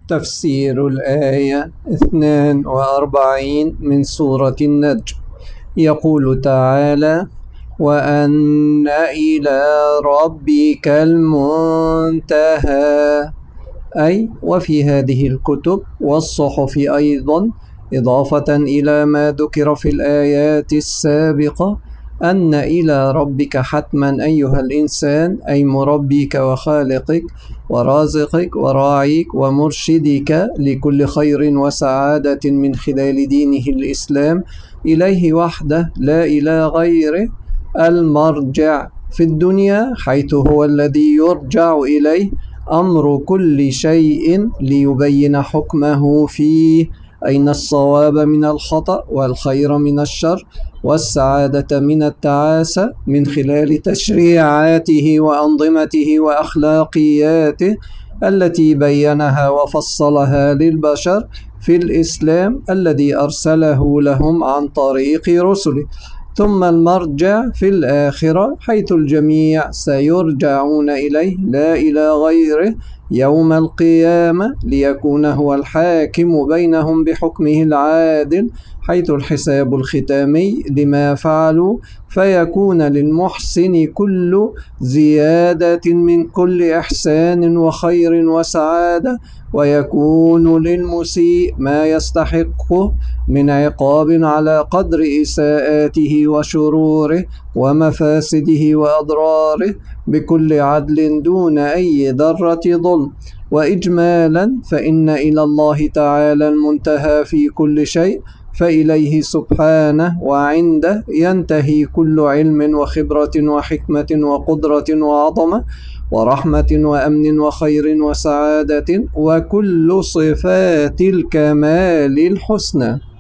تفسير الآية 42 من سورة النجم. يقول تعالى: وأن إلى ربك المنتهى، أي وفي هذه الكتب والصحف أيضا، إضافة إلى ما ذكر في الآيات السابقة، أن إلى ربك حتما أيها الإنسان، أي مربيك وخالقك ورازقك وراعيك ومرشدك لكل خير وسعادة من خلال دينه الإسلام، إليه وحده لا إلى غيره المرجع في الدنيا، حيث هو الذي يرجع إليه أمر كل شيء ليبين حكمه فيه، أين الصواب من الخطأ والخير من الشر والسعادة من التعاسة، من خلال تشريعاته وأنظمته وأخلاقياته التي بينها وفصلها للبشر في الإسلام الذي أرسله لهم عن طريق رسله. ثم المرجع في الآخرة، حيث الجميع سيرجعون إليه لا إلى غيره يوم القيامة، ليكون هو الحاكم بينهم بحكمه العادل، حيث الحساب الختامي لما فعلوا، فيكون للمحسن كل زيادة من كل إحسان وخير وسعادة، ويكون للمسيء ما يستحقه من عقاب على قدر إساءاته وشروره ومفاسده وأضراره بكل عدل دون أي ذرة ظلم. وإجمالا فإن إلى الله تعالى المنتهى في كل شيء، فإليه سبحانه وعنده ينتهي كل علم وخبرة وحكمة وقدرة وعظمة ورحمة وأمن وخير وسعادة وكل صفات الكمال الحسنى.